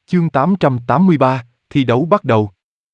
Chương 883, thi đấu bắt đầu.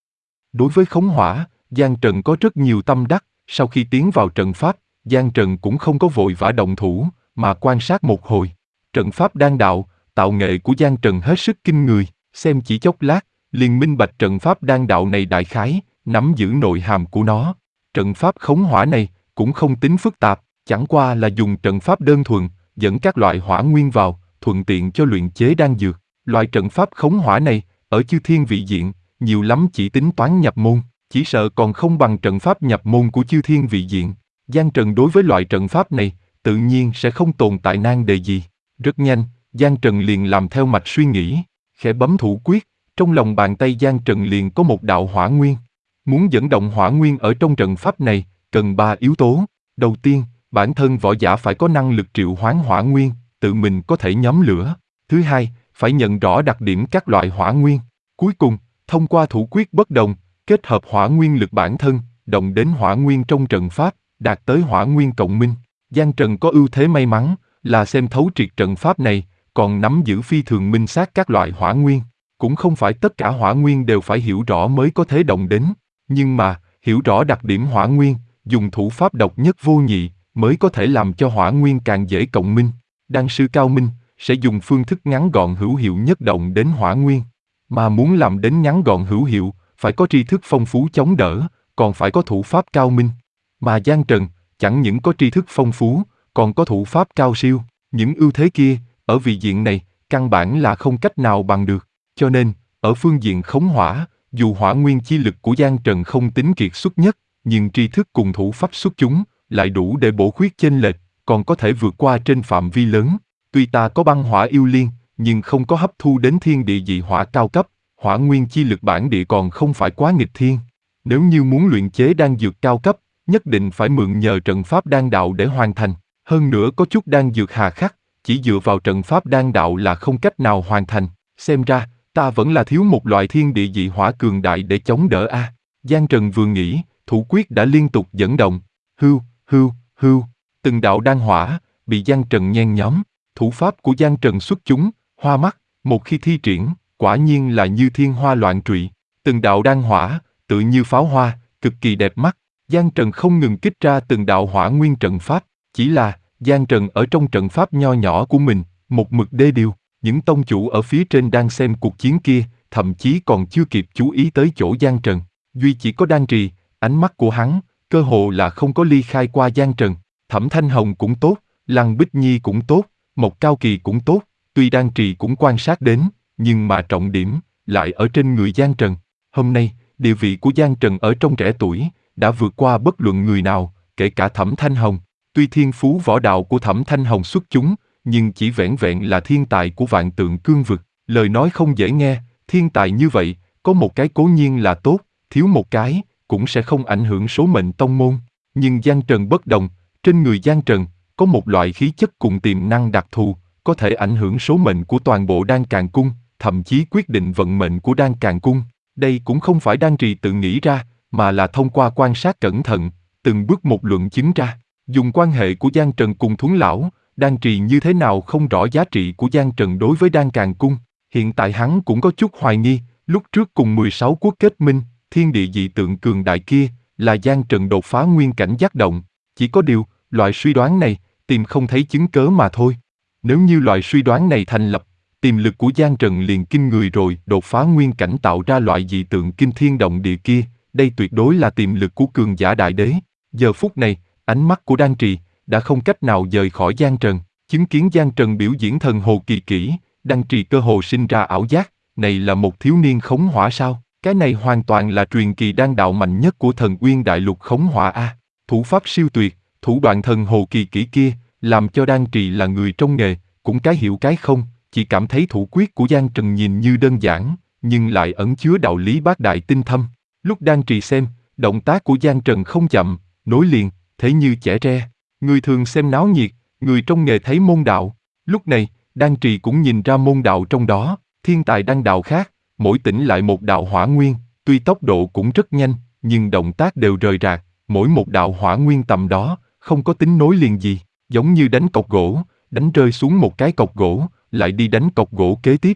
Đối với khống hỏa, Giang Trần có rất nhiều tâm đắc, sau khi tiến vào trận pháp, Giang Trần cũng không có vội vã động thủ, mà quan sát một hồi. Trận pháp đan đạo, tạo nghệ của Giang Trần hết sức kinh người, xem chỉ chốc lát, liền minh bạch trận pháp đan đạo này đại khái, nắm giữ nội hàm của nó. Trận pháp khống hỏa này, cũng không tính phức tạp, chẳng qua là dùng trận pháp đơn thuần, dẫn các loại hỏa nguyên vào, thuận tiện cho luyện chế đan dược. Loại trận pháp khống hỏa này, ở chư thiên vị diện, nhiều lắm chỉ tính toán nhập môn, chỉ sợ còn không bằng trận pháp nhập môn của chư thiên vị diện. Giang Trần đối với loại trận pháp này, tự nhiên sẽ không tồn tại nan đề gì. Rất nhanh, Giang Trần liền làm theo mạch suy nghĩ, khẽ bấm thủ quyết, trong lòng bàn tay Giang Trần liền có một đạo hỏa nguyên. Muốn dẫn động hỏa nguyên ở trong trận pháp này, cần 3 yếu tố. Đầu tiên, bản thân võ giả phải có năng lực triệu hoán hỏa nguyên, tự mình có thể nhóm lửa. Thứ hai, phải nhận rõ đặc điểm các loại hỏa nguyên. Cuối cùng, thông qua thủ quyết bất đồng, kết hợp hỏa nguyên lực bản thân, động đến hỏa nguyên trong trận pháp, đạt tới hỏa nguyên cộng minh. Giang Trần có ưu thế may mắn, là xem thấu triệt trận pháp này, còn nắm giữ phi thường minh xác các loại hỏa nguyên. Cũng không phải tất cả hỏa nguyên đều phải hiểu rõ mới có thể động đến, nhưng mà, hiểu rõ đặc điểm hỏa nguyên, dùng thủ pháp độc nhất vô nhị, mới có thể làm cho hỏa nguyên càng dễ cộng minh. Đan sư cao minh, sẽ dùng phương thức ngắn gọn hữu hiệu nhất động đến hỏa nguyên. Mà muốn làm đến ngắn gọn hữu hiệu, phải có tri thức phong phú chống đỡ, còn phải có thủ pháp cao minh. Mà Giang Trần, chẳng những có tri thức phong phú, còn có thủ pháp cao siêu. Những ưu thế kia, ở vị diện này, căn bản là không cách nào bằng được. Cho nên, ở phương diện khống hỏa, dù hỏa nguyên chi lực của Giang Trần không tính kiệt xuất nhất, nhưng tri thức cùng thủ pháp xuất chúng, lại đủ để bổ khuyết chênh lệch, còn có thể vượt qua trên phạm vi lớn. Tuy ta có băng hỏa yêu liên, nhưng không có hấp thu đến thiên địa dị hỏa cao cấp, hỏa nguyên chi lực bản địa còn không phải quá nghịch thiên. Nếu như muốn luyện chế đan dược cao cấp, nhất định phải mượn nhờ trận pháp đan đạo để hoàn thành. Hơn nữa có chút đan dược hà khắc, chỉ dựa vào trận pháp đan đạo là không cách nào hoàn thành. Xem ra, ta vẫn là thiếu một loại thiên địa dị hỏa cường đại để chống đỡ a. Giang Trần vừa nghĩ, thủ quyết đã liên tục dẫn động. Hưu, hưu, hưu. Từng đạo đan hỏa, bị Giang Trần nhen nhóm. Thủ pháp của Giang Trần xuất chúng, hoa mắt, một khi thi triển, quả nhiên là như thiên hoa loạn trụy. Từng đạo đan hỏa, tự như pháo hoa, cực kỳ đẹp mắt. Giang Trần không ngừng kích ra từng đạo hỏa nguyên trận pháp. Chỉ là, Giang Trần ở trong trận pháp nho nhỏ của mình, một mực đê điều. Những tông chủ ở phía trên đang xem cuộc chiến kia, thậm chí còn chưa kịp chú ý tới chỗ Giang Trần. Duy chỉ có Đan Trì, ánh mắt của hắn, cơ hồ là không có ly khai qua Giang Trần. Thẩm Thanh Hồng cũng tốt, Lăng Bích Nhi cũng tốt, Mộc Cao Kỳ cũng tốt, tuy Đan Trì cũng quan sát đến, nhưng mà trọng điểm, lại ở trên người Giang Trần. Hôm nay, địa vị của Giang Trần ở trong trẻ tuổi, đã vượt qua bất luận người nào, kể cả Thẩm Thanh Hồng. Tuy thiên phú võ đạo của Thẩm Thanh Hồng xuất chúng, nhưng chỉ vẻn vẹn là thiên tài của vạn tượng cương vực. Lời nói không dễ nghe, thiên tài như vậy, có một cái cố nhiên là tốt, thiếu một cái, cũng sẽ không ảnh hưởng số mệnh tông môn. Nhưng Giang Trần bất đồng, trên người Giang Trần, có một loại khí chất cùng tiềm năng đặc thù, có thể ảnh hưởng số mệnh của toàn bộ Đan Càn Cung, thậm chí quyết định vận mệnh của Đan Càn Cung. Đây cũng không phải Đan Trì tự nghĩ ra, mà là thông qua quan sát cẩn thận, từng bước một luận chứng ra. Dùng quan hệ của Giang Trần cùng Thuấn Lão, Đan Trì như thế nào không rõ giá trị của Giang Trần đối với Đan Càn Cung. Hiện tại hắn cũng có chút hoài nghi, lúc trước cùng 16 quốc kết minh, thiên địa dị tượng cường đại kia, là Giang Trần đột phá nguyên cảnh giác động. Chỉ có điều, loại suy đoán này, tìm không thấy chứng cớ mà thôi. Nếu như loại suy đoán này thành lập, tiềm lực của Giang Trần liền kinh người rồi, đột phá nguyên cảnh tạo ra loại dị tượng kinh thiên động địa kia, đây tuyệt đối là tiềm lực của cường giả đại đế. Giờ phút này, ánh mắt của Đan Trì đã không cách nào rời khỏi Giang Trần. Chứng kiến Giang Trần biểu diễn thần hồ kỳ kỹ, Đan Trì cơ hồ sinh ra ảo giác, này là một thiếu niên khống hỏa sao? Cái này hoàn toàn là truyền kỳ đan đạo mạnh nhất của Thần Uyên Đại Lục khống hỏa a. Thủ pháp siêu tuyệt, thủ đoạn thần hồ kỳ kỹ kia, làm cho Đan Trì là người trong nghề, cũng cái hiểu cái không, chỉ cảm thấy thủ quyết của Giang Trần nhìn như đơn giản, nhưng lại ẩn chứa đạo lý bát đại tinh thâm. Lúc Đan Trì xem, động tác của Giang Trần không chậm, nối liền, thế như chẻ tre. Người thường xem náo nhiệt, người trong nghề thấy môn đạo. Lúc này, Đan Trì cũng nhìn ra môn đạo trong đó, thiên tài đan đạo khác, mỗi tỉnh lại một đạo hỏa nguyên, tuy tốc độ cũng rất nhanh, nhưng động tác đều rời rạc, mỗi một đạo hỏa nguyên tầm đó, không có tính nối liền gì, giống như đánh cọc gỗ, đánh rơi xuống một cái cọc gỗ, lại đi đánh cọc gỗ kế tiếp.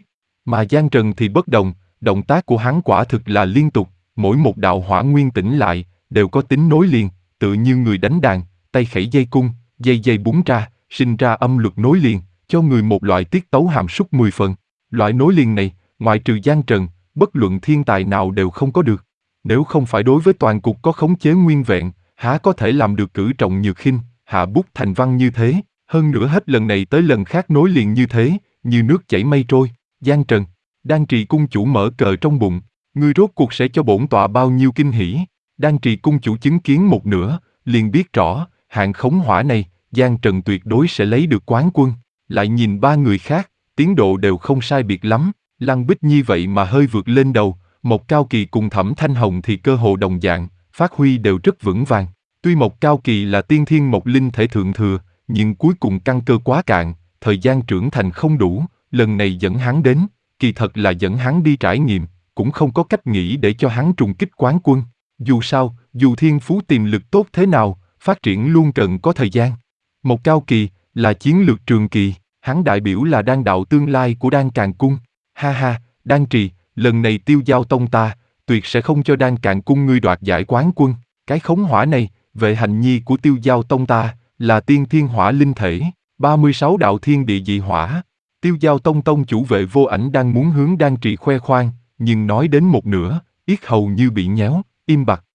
Mà Giang Trần thì bất đồng, động tác của hắn quả thực là liên tục, mỗi một đạo hỏa nguyên tỉnh lại, đều có tính nối liền, tự như người đánh đàn, tay khẩy dây cung, dây dây búng ra, sinh ra âm luật nối liền, cho người một loại tiết tấu hàm súc 10 phần. Loại nối liền này, ngoại trừ Giang Trần, bất luận thiên tài nào đều không có được. Nếu không phải đối với toàn cục có khống chế nguyên vẹn, há có thể làm được cử trọng nhược khinh, hạ bút thành văn như thế, hơn nữa hết lần này tới lần khác nối liền như thế, như nước chảy mây trôi. Giang Trần, Đan Trì cung chủ mở cờ trong bụng, ngươi rốt cuộc sẽ cho bổn tọa bao nhiêu kinh hỉ. Đan Trì cung chủ chứng kiến một nửa, liền biết rõ, hạng khống hỏa này, Giang Trần tuyệt đối sẽ lấy được quán quân. Lại nhìn ba người khác, tiến độ đều không sai biệt lắm, Lăng Bích Nhi vậy mà hơi vượt lên đầu, Mộc Cao Kỳ cùng Thẩm Thanh Hồng thì cơ hồ đồng dạng, phát huy đều rất vững vàng. Tuy Mộc Cao Kỳ là tiên thiên mộc linh thể thượng thừa, nhưng cuối cùng căn cơ quá cạn, thời gian trưởng thành không đủ, lần này dẫn hắn đến, kỳ thật là dẫn hắn đi trải nghiệm, cũng không có cách nghĩ để cho hắn trùng kích quán quân. Dù sao, dù thiên phú tiềm lực tốt thế nào, phát triển luôn cần có thời gian. Mộc Cao Kỳ là chiến lược trường kỳ, hắn đại biểu là đan đạo tương lai của Đan Càn Cung. Ha ha, Đan Trì, lần này Tiêu Giao Tông ta, tuyệt sẽ không cho Đan Càn Cung ngươi đoạt giải quán quân. Cái khống hỏa này, vệ hành nhi của Tiêu Giao Tông ta, là tiên thiên hỏa linh thể, 36 đạo thiên địa dị hỏa. Tiêu Giao Tông tông chủ Vệ Vô Ảnh đang muốn hướng Đan Trì khoe khoang, nhưng nói đến một nửa, yết hầu như bị nhéo, im bặt.